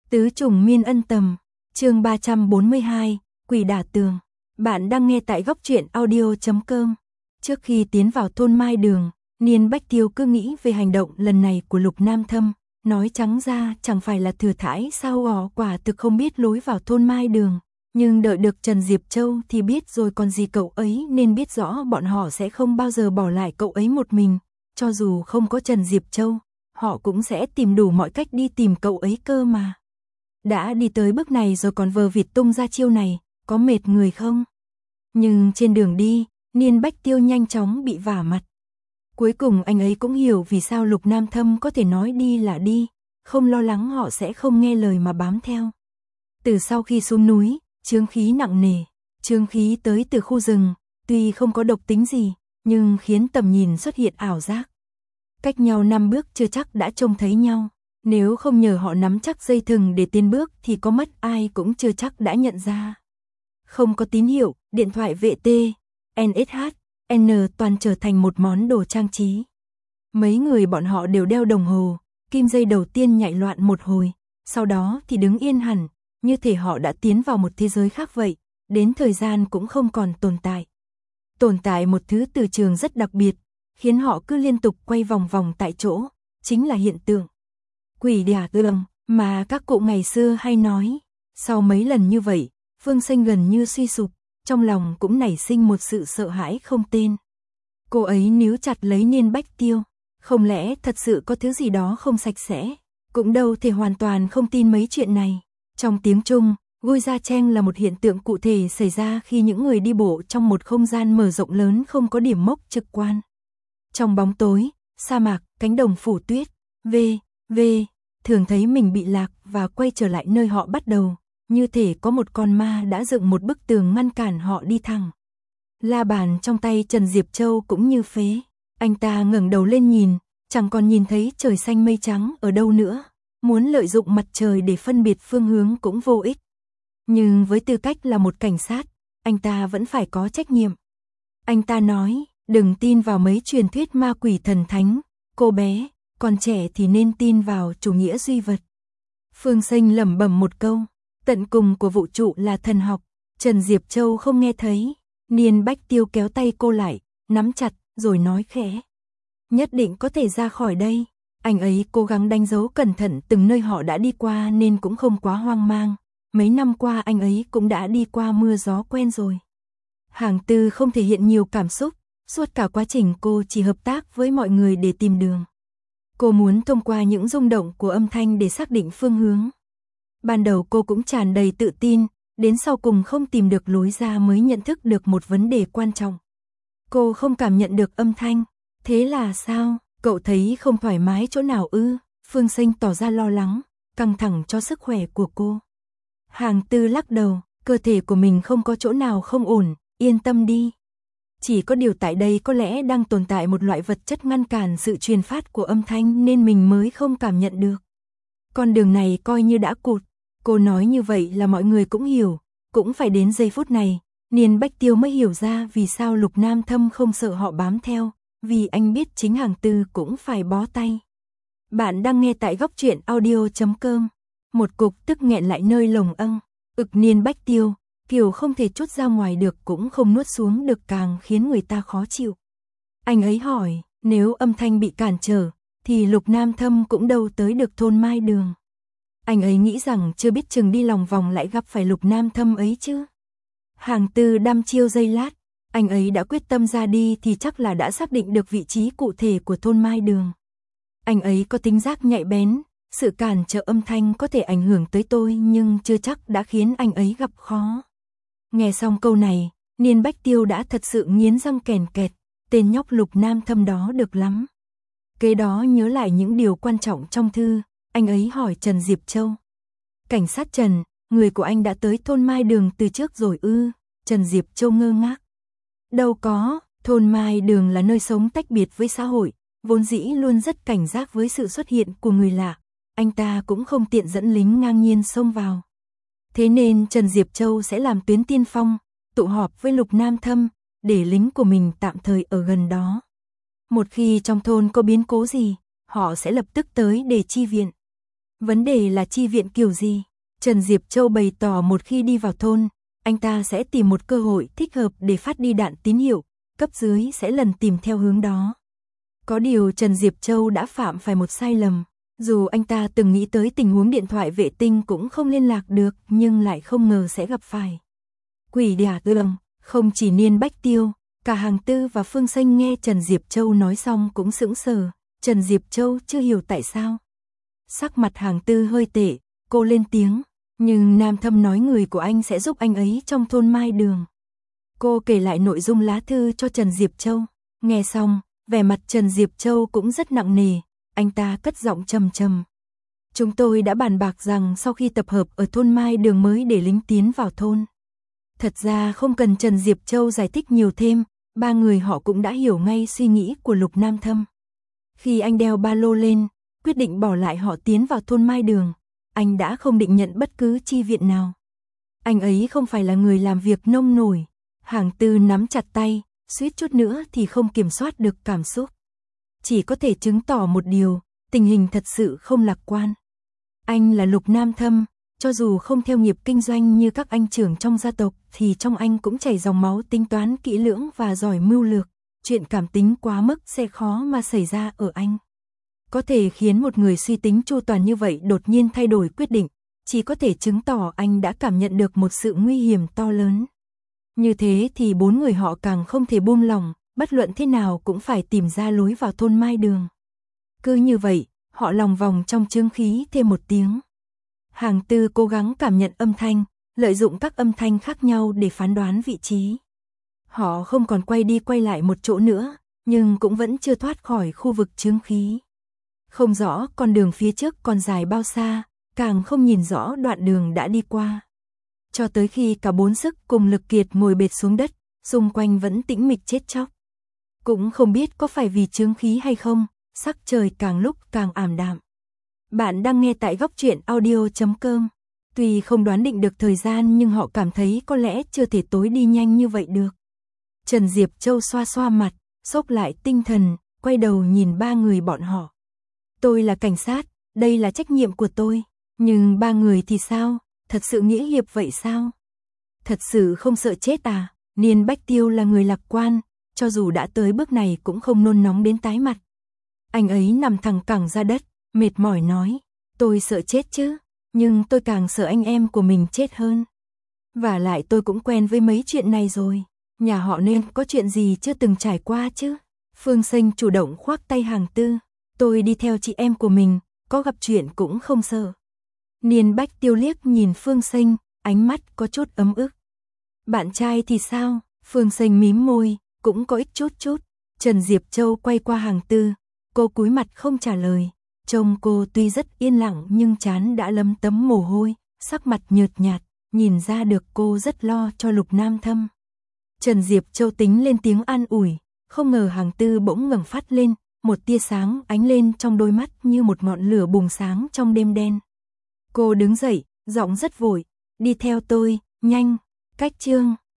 Tứ trùng miên ân tầm, chương 342, quỷ đả tường. Bạn đang nghe tại góc truyện audio.com. Trước khi tiến vào thôn Mai Đường, Niên Bách Tiêu cứ nghĩ về hành động lần này của Lục Nam Thâm, nói trắng ra chẳng phải là thừa thãi sao quả thực không biết lối vào thôn Mai Đường. Nhưng đợi được Trần Diệp Châu thì biết rồi còn gì cậu ấy, nên biết rõ bọn họ sẽ không bao giờ bỏ lại cậu ấy một mình. Cho dù không có Trần Diệp Châu, họ cũng sẽ tìm đủ mọi cách đi tìm cậu ấy cơ mà. Đã đi tới bước này rồi còn vờ vịt tung ra chiêu này, có mệt người không? Nhưng trên đường đi, Niên Bách Tiêu nhanh chóng bị vả mặt. Cuối cùng anh ấy cũng hiểu vì sao Lục Nam Thâm có thể nói đi là đi, không lo lắng họ sẽ không nghe lời mà bám theo. Từ sau khi xuống núi, chướng khí nặng nề, chướng khí tới từ khu rừng, tuy không có độc tính gì, nhưng khiến tầm nhìn xuất hiện ảo giác. Cách nhau 5 bước chưa chắc đã trông thấy nhau, nếu không nhờ họ nắm chắc dây thừng để tiến bước thì có mất ai cũng chưa chắc đã nhận ra. Không có tín hiệu, điện thoại vệ tê, NSH, N toàn trở thành một món đồ trang trí. Mấy người bọn họ đều đeo đồng hồ, kim dây đầu tiên nhảy loạn một hồi, sau đó thì đứng yên hẳn, như thể họ đã tiến vào một thế giới khác vậy, đến thời gian cũng không còn tồn tại. Tồn tại một thứ từ trường rất đặc biệt, khiến họ cứ liên tục quay vòng vòng tại chỗ, chính là hiện tượng quỷ đả tường mà các cụ ngày xưa hay nói. Sau mấy lần như vậy, Phương Sinh gần như suy sụp, trong lòng cũng nảy sinh một sự sợ hãi không tên. Cô ấy níu chặt lấy Niên Bách Tiêu, không lẽ thật sự có thứ gì đó không sạch sẽ, cũng đâu thể hoàn toàn không tin mấy chuyện này. Trong tiếng Trung, Gui Gia Cheng là một hiện tượng cụ thể xảy ra khi những người đi bộ trong một không gian mở rộng lớn không có điểm mốc trực quan. Trong bóng tối, sa mạc, cánh đồng phủ tuyết, thường thấy mình bị lạc và quay trở lại nơi họ bắt đầu, như thể có một con ma đã dựng một bức tường ngăn cản họ đi thẳng. La bàn trong tay Trần Diệp Châu cũng như phế, anh ta ngẩng đầu lên nhìn, chẳng còn nhìn thấy trời xanh mây trắng ở đâu nữa, muốn lợi dụng mặt trời để phân biệt phương hướng cũng vô ích. Nhưng với tư cách là một cảnh sát, anh ta vẫn phải có trách nhiệm. Anh ta nói, đừng tin vào mấy truyền thuyết ma quỷ thần thánh, cô bé, còn trẻ thì nên tin vào chủ nghĩa duy vật. Phương Sinh lẩm bẩm một câu, tận cùng của vũ trụ là thần học. Trần Diệp Châu không nghe thấy, Niên Bách Tiêu kéo tay cô lại, nắm chặt, rồi nói khẽ. Nhất định có thể ra khỏi đây. Anh ấy cố gắng đánh dấu cẩn thận từng nơi họ đã đi qua nên cũng không quá hoang mang. Mấy năm qua anh ấy cũng đã đi qua mưa gió quen rồi. Hàng Tư không thể hiện nhiều cảm xúc, suốt cả quá trình cô chỉ hợp tác với mọi người để tìm đường. Cô muốn thông qua những rung động của âm thanh để xác định phương hướng. Ban đầu cô cũng tràn đầy tự tin, đến sau cùng không tìm được lối ra mới nhận thức được một vấn đề quan trọng. Cô không cảm nhận được âm thanh. Thế là sao? Cậu thấy không thoải mái chỗ nào ư? Phương Sinh tỏ ra lo lắng, căng thẳng cho sức khỏe của cô. Hàng Tư lắc đầu, cơ thể của mình không có chỗ nào không ổn, yên tâm đi. Chỉ có điều tại đây có lẽ đang tồn tại một loại vật chất ngăn cản sự truyền phát của âm thanh nên mình mới không cảm nhận được. Con đường này coi như đã cụt. Cô nói như vậy là mọi người cũng hiểu, cũng phải đến giây phút này, Niên Bách Tiêu mới hiểu ra vì sao Lục Nam Thâm không sợ họ bám theo, vì anh biết chính Hàng Tư cũng phải bó tay. Bạn đang nghe tại góc truyện audio.com. Một cục tức nghẹn lại nơi lồng âng, Niên Bách Tiêu, kiểu không thể trút ra ngoài được cũng không nuốt xuống được càng khiến người ta khó chịu. Anh ấy hỏi, nếu âm thanh bị cản trở, thì Lục Nam Thâm cũng đâu tới được thôn Mai Đường. Anh ấy nghĩ rằng chưa biết chừng đi lòng vòng lại gặp phải Lục Nam Thâm ấy chứ. Hàng Tư đăm chiêu giây lát, anh ấy đã quyết tâm ra đi thì chắc là đã xác định được vị trí cụ thể của thôn Mai Đường. Anh ấy có tính giác nhạy bén, sự cản trở âm thanh có thể ảnh hưởng tới tôi nhưng chưa chắc đã khiến anh ấy gặp khó. Nghe xong câu này, Niên Bách Tiêu đã thật sự nghiến răng kèn kẹt, tên nhóc Lục Nam Thâm đó được lắm. Kế đó nhớ lại những điều quan trọng trong thư, anh ấy hỏi Trần Diệp Châu. Cảnh sát Trần, người của anh đã tới thôn Mai Đường từ trước rồi ư? Trần Diệp Châu ngơ ngác. Đâu có, thôn Mai Đường là nơi sống tách biệt với xã hội, vốn dĩ luôn rất cảnh giác với sự xuất hiện của người lạ. Anh ta cũng không tiện dẫn lính ngang nhiên xông vào. Thế nên Trần Diệp Châu sẽ làm tuyến tiên phong, tụ họp với Lục Nam Thâm, để lính của mình tạm thời ở gần đó. Một khi trong thôn có biến cố gì, họ sẽ lập tức tới để chi viện. Vấn đề là chi viện kiểu gì? Trần Diệp Châu bày tỏ một khi đi vào thôn, anh ta sẽ tìm một cơ hội thích hợp để phát đi đạn tín hiệu, cấp dưới sẽ lần tìm theo hướng đó. Có điều Trần Diệp Châu đã phạm phải một sai lầm, dù anh ta từng nghĩ tới tình huống điện thoại vệ tinh cũng không liên lạc được, nhưng lại không ngờ sẽ gặp phải Quỷ Đả Tường. Không chỉ Niên Bách Tiêu, cả Hàng Tư và Phương Xanh nghe Trần Diệp Châu nói xong cũng sững sờ. Trần Diệp Châu chưa hiểu tại sao. Sắc mặt Hàng Tư hơi tệ, cô lên tiếng, nhưng Nam Thâm nói người của anh sẽ giúp anh ấy trong thôn Mai Đường. Cô kể lại nội dung lá thư cho Trần Diệp Châu. Nghe xong, vẻ mặt Trần Diệp Châu cũng rất nặng nề, anh ta cất giọng trầm trầm. Chúng tôi đã bàn bạc rằng sau khi tập hợp ở thôn Mai Đường mới để lính tiến vào thôn. Thật ra không cần Trần Diệp Châu giải thích nhiều thêm, ba người họ cũng đã hiểu ngay suy nghĩ của Lục Nam Thâm. Khi anh đeo ba lô lên, quyết định bỏ lại họ tiến vào thôn Mai Đường, anh đã không định nhận bất cứ chi viện nào. Anh ấy không phải là người làm việc nông nổi. Hàng Tư nắm chặt tay, suýt chút nữa thì không kiểm soát được cảm xúc. Chỉ có thể chứng tỏ một điều, tình hình thật sự không lạc quan. Anh là Lục Nam Thâm, cho dù không theo nghiệp kinh doanh như các anh trưởng trong gia tộc thì trong anh cũng chảy dòng máu tính toán kỹ lưỡng và giỏi mưu lược. Chuyện cảm tính quá mức sẽ khó mà xảy ra ở anh. Có thể khiến một người suy tính chu toàn như vậy đột nhiên thay đổi quyết định, chỉ có thể chứng tỏ anh đã cảm nhận được một sự nguy hiểm to lớn. Như thế thì bốn người họ càng không thể buông lỏng, bất luận thế nào cũng phải tìm ra lối vào thôn Mai Đường. Cứ như vậy, họ lòng vòng trong chướng khí thêm một tiếng. Hàng Tư cố gắng cảm nhận âm thanh, lợi dụng các âm thanh khác nhau để phán đoán vị trí. Họ không còn quay đi quay lại một chỗ nữa, nhưng cũng vẫn chưa thoát khỏi khu vực chướng khí. Không rõ con đường phía trước còn dài bao xa, càng không nhìn rõ đoạn đường đã đi qua. Cho tới khi cả bốn sức cùng lực kiệt ngồi bệt xuống đất, xung quanh vẫn tĩnh mịch chết chóc. Cũng không biết có phải vì chướng khí hay không, sắc trời càng lúc càng ảm đạm. Bạn đang nghe tại góc truyện audio.com. Tuy không đoán định được thời gian nhưng họ cảm thấy có lẽ chưa thể tối đi nhanh như vậy được. Trần Diệp Châu xoa xoa mặt, xốc lại tinh thần, quay đầu nhìn ba người bọn họ. Tôi là cảnh sát, đây là trách nhiệm của tôi. Nhưng ba người thì sao? Thật sự nghĩa hiệp vậy sao? Thật sự không sợ chết à? Niên Bách Tiêu là người lạc quan, cho dù đã tới bước này cũng không nôn nóng đến tái mặt. Anh ấy nằm thẳng cẳng ra đất, mệt mỏi nói, tôi sợ chết chứ, nhưng tôi càng sợ anh em của mình chết hơn. Và lại tôi cũng quen với mấy chuyện này rồi, nhà họ nên có chuyện gì chưa từng trải qua chứ. Phương Xanh chủ động khoác tay Hàng Tư, tôi đi theo chị em của mình, có gặp chuyện cũng không sợ. Niên Bách Tiêu liếc nhìn Phương Xanh, ánh mắt có chút ấm ức. Bạn trai thì sao? Phương Xanh mím môi, cũng có ít chút. Trần Diệp Châu quay qua Hàng Tư, cô cúi mặt không trả lời. Trông cô tuy rất yên lặng nhưng trán đã lấm tấm mồ hôi, sắc mặt nhợt nhạt, nhìn ra được cô rất lo cho Lục Nam Thâm. Trần Diệp Châu tính lên tiếng an ủi, không ngờ Hàng Tư bỗng ngẩng phát lên, một tia sáng ánh lên trong đôi mắt như một ngọn lửa bùng sáng trong đêm đen. Cô đứng dậy, giọng rất vội, đi theo tôi, nhanh, cách chương.